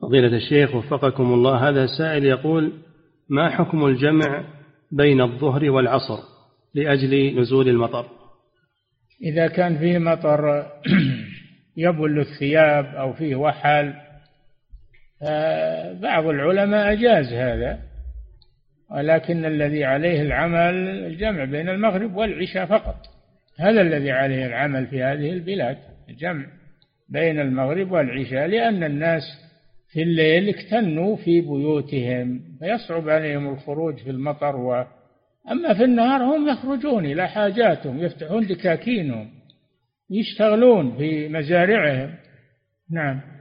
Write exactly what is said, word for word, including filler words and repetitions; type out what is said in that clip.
فضيلة الشيخ وفقكم الله، هذا سائل يقول: ما حكم الجمع بين الظهر والعصر لأجل نزول المطر؟ إذا كان فيه مطر يبل الثياب أو فيه وحل، بعض العلماء أجاز هذا، ولكن الذي عليه العمل الجمع بين المغرب والعشاء فقط، هذا الذي عليه العمل في هذه البلاد، الجمع بين المغرب والعشاء، لأن الناس في الليل اكتنوا في بيوتهم فيصعب عليهم الخروج في المطر، و أما في النهار هم يخرجون إلى حاجاتهم، يفتحون دكاكينهم، يشتغلون في مزارعهم. نعم.